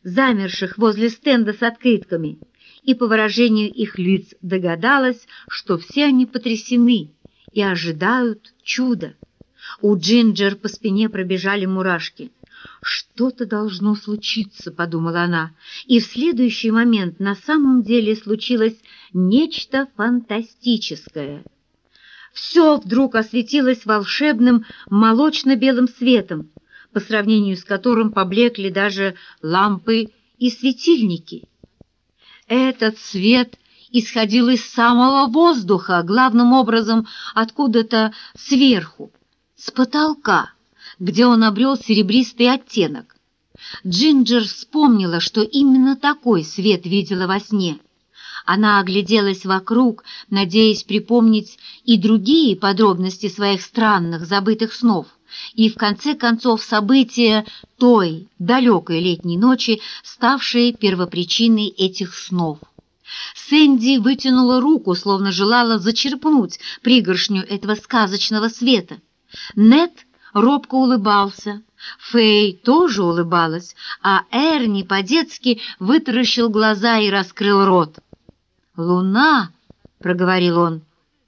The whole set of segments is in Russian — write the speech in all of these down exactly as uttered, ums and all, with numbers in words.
замерших возле стенда с открытками, и по выражению их лиц догадалась, что все они потрясены и ожидают чуда. У Джинджер по спине пробежали мурашки. «Что-то должно случиться», — подумала она, и в следующий момент на самом деле случилось нечто фантастическое. Все вдруг осветилось волшебным молочно-белым светом, по сравнению с которым поблекли даже лампы и светильники. Этот свет исходил из самого воздуха, главным образом откуда-то сверху, с потолка, где он обрел серебристый оттенок. Джинджер вспомнила, что именно такой свет видела во сне. Она огляделась вокруг, надеясь припомнить и другие подробности своих странных забытых снов, и в конце концов события той далекой летней ночи, ставшей первопричиной этих снов. Сэнди вытянула руку, словно желала зачерпнуть пригоршню этого сказочного света. Нед робко улыбался, Фэй тоже улыбалась, а Эрни по-детски вытаращил глаза и раскрыл рот. «Луна!» — проговорил он.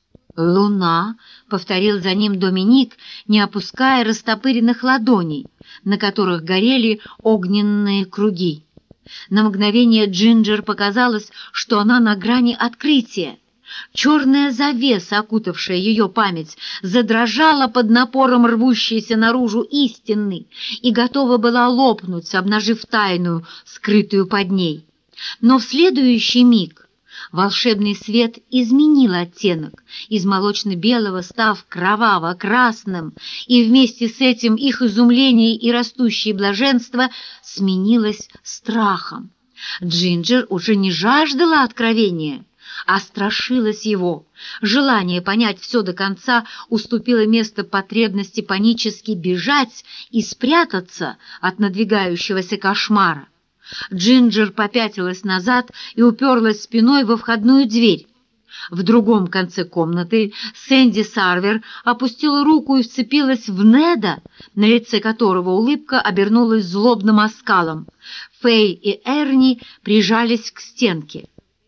«Луна!» — повторил за ним Доминик, не опуская растопыренных ладоней, на которых горели огненные круги. На мгновение Джинджер показалось, что она на грани открытия. Черная завеса, окутавшая ее память, задрожала под напором рвущейся наружу истины и готова была лопнуть, обнажив тайну, скрытую под ней. Но в следующий миг волшебный свет изменил оттенок, из молочно-белого став кроваво-красным, и вместе с этим их изумление и растущее блаженство сменилось страхом. Джинджер уже не жаждала откровения, а страшилась его. Желание понять все до конца уступило место потребности панически бежать и спрятаться от надвигающегося кошмара. Джинджер попятилась назад и уперлась спиной во входную дверь. В другом конце комнаты Сэнди Сарвер опустила руку и вцепилась в Неда, на лице которого улыбка обернулась злобным оскалом. Фэй и Эрни прижались к стенке.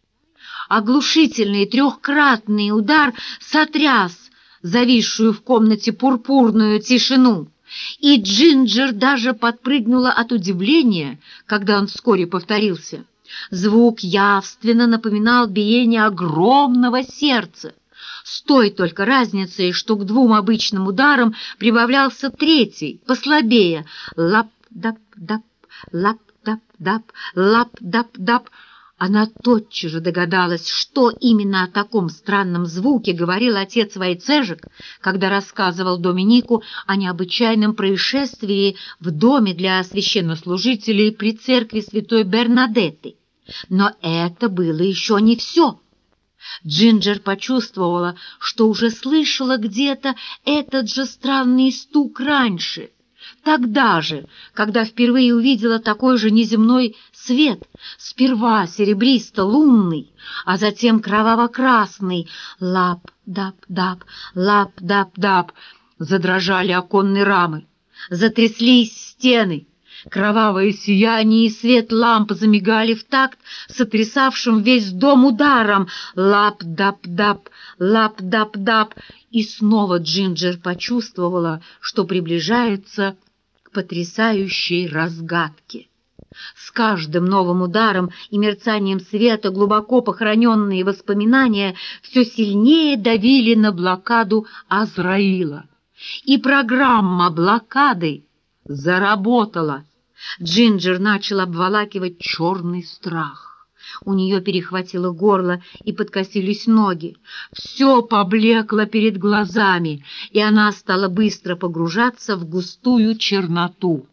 Оглушительный трехкратный удар сотряс зависшую в комнате пурпурную тишину, и Джинджер даже подпрыгнула от удивления, когда он вскоре повторился. Звук явственно напоминал биение огромного сердца, с той только разницей, что к двум обычным ударам прибавлялся третий, послабее. Лап-дап-дап, лап-дап-дап, лап-дап-дап. Она тотчас же догадалась, что именно о таком странном звуке говорил отец Войцежек, когда рассказывал Доминику о необычайном происшествии в доме для священнослужителей при церкви святой Бернадетты. Но это было еще не все. Джинджер почувствовала, что уже слышала где-то этот же странный стук раньше. Тогда же, когда впервые увидела такой же неземной свет, сперва серебристо-лунный, а затем кроваво-красный, лап-дап-дап, лап-дап-дап, задрожали оконные рамы, затряслись стены, кровавое сияние и свет ламп замигали в такт сотрясавшим весь дом ударом, лап-дап-дап, лап-дап-дап, и снова Джинджер почувствовала, что приближается к потрясающей разгадке. С каждым новым ударом и мерцанием света глубоко похороненные воспоминания все сильнее давили на блокаду Азраила. И программа блокады заработала. Джинджер начал обволакивать черный страх. У нее перехватило горло и подкосились ноги. Все поблекло перед глазами, и она стала быстро погружаться в густую черноту.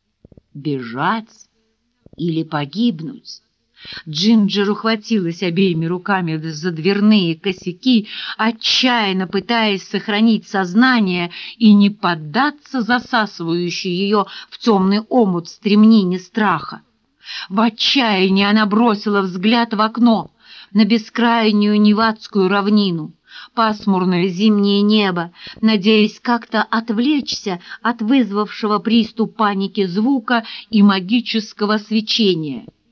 Бежать или погибнуть? Джинджер ухватилась обеими руками за дверные косяки, отчаянно пытаясь сохранить сознание и не поддаться засасывающей ее в темный омут стремнине страха. В отчаянии она бросила взгляд в окно на бескрайнюю невадскую равнину, пасмурное зимнее небо, надеясь как-то отвлечься от вызвавшего приступ паники звука и магического свечения.